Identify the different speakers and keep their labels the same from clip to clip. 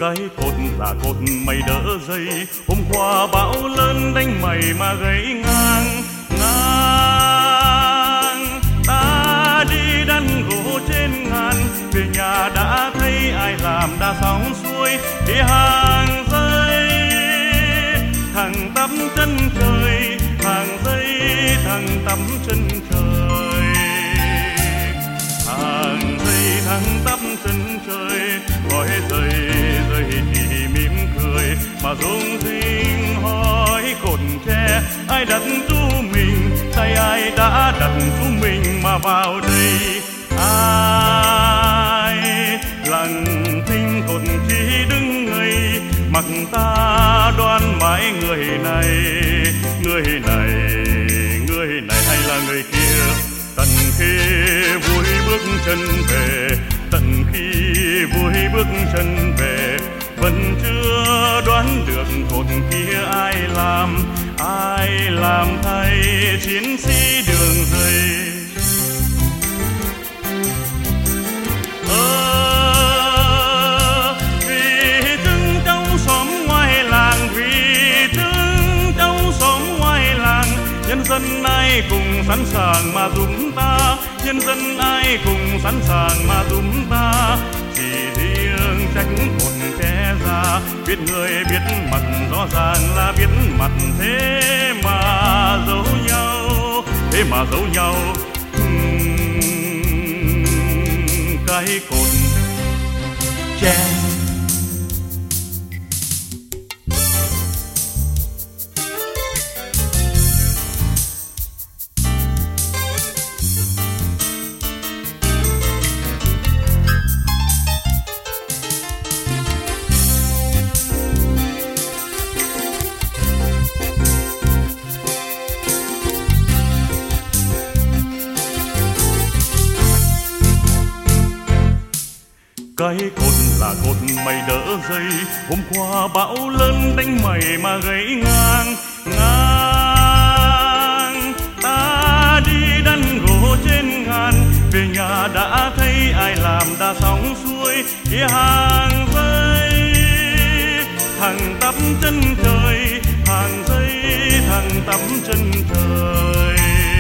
Speaker 1: Cái cột là cột mày đỡ dây, hôm qua bão lớn đánh mày mà gãy ngang ngang. Ta đi đăn gỗ trên ngàn, về nhà đã thấy ai làm đã xong xuôi. Đi hàng dây thẳng tắp chân trời, hàng dây thẳng tắp chân trời, hàng dây thẳng tắp chân trời. Hỏi dây dây thì mỉm cười mà rung rinh hỏi cột tre ai đặt chú mình, tay ai đã đặt chú mình mà vào đây. Ai lặng thinh cột chỉ đứng ngây, mặc ta đoán mãi người này, người này, người này hay là người kia. Tận khi vui bước chân về, tận khi vui bước chân về, vẫn chưa đoán được cột kia ai làm thay chiến sĩ đường dây. Vì trứng trong xóm ngoài làng, vì trứng trong xóm ngoài làng, nhân dân ai cùng sẵn sàng mà giúp ta, nhân dân ai cùng sẵn sàng mà giúp ta. Chỉ riêng trách cột tre ra, biết người biết mặt rõ ràng là biết mặt, thế mà giấu nhau, thế mà giấu nhau. Cái cột tre cái cột là cột mày đỡ dây, hôm qua bão lớn đánh mày mà gãy ngang ngang. Ta đi đăn gỗ trên ngàn, về nhà đã thấy ai làm đã xong xuôi. Đi hàng dây thẳng tắp chân trời, hàng dây thẳng tắp chân trời,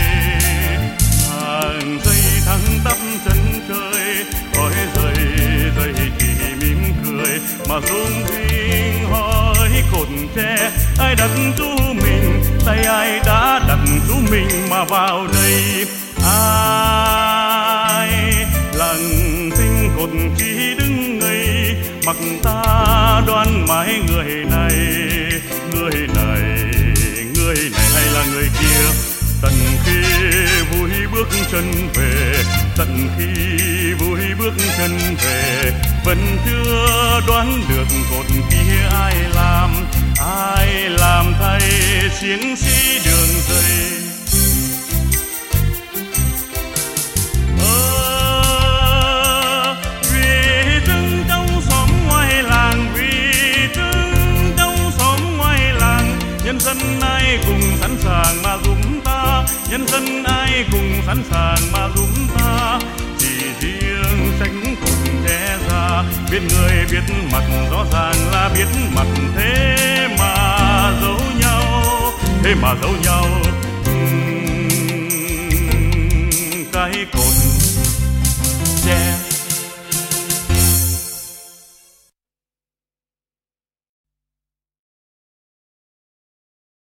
Speaker 1: hàng dây thẳng tắp chân trời. Hỏi dây dây thì mỉm cười mà rung rinh hỏi cột tre ai đặt chú mình, tay ai đã đặt chú mình mà vào đây. Ai lặng thinh cột chỉ đứng ngây, mặc ta đoán mãi người này, người này, người này hay là người kia. Tận khi vui bước chân về, tận khi vui bước chân về, vẫn chưa đoán được cột kia ai làm thay chiến sĩ đường dây. Vì trứng trong xóm ngoài làng, vì trứng trong xóm ngoài làng, nhân dân ai cùng sẵn sàng mà giúp ta, nhân dân ai cùng sẵn sàng mà giúp ta. Chỉ riêng tránh cột tre ra, biết người biết mặt rõ ràng là biết mặt, thế mà giấu nhau, thế mà giấu nhau.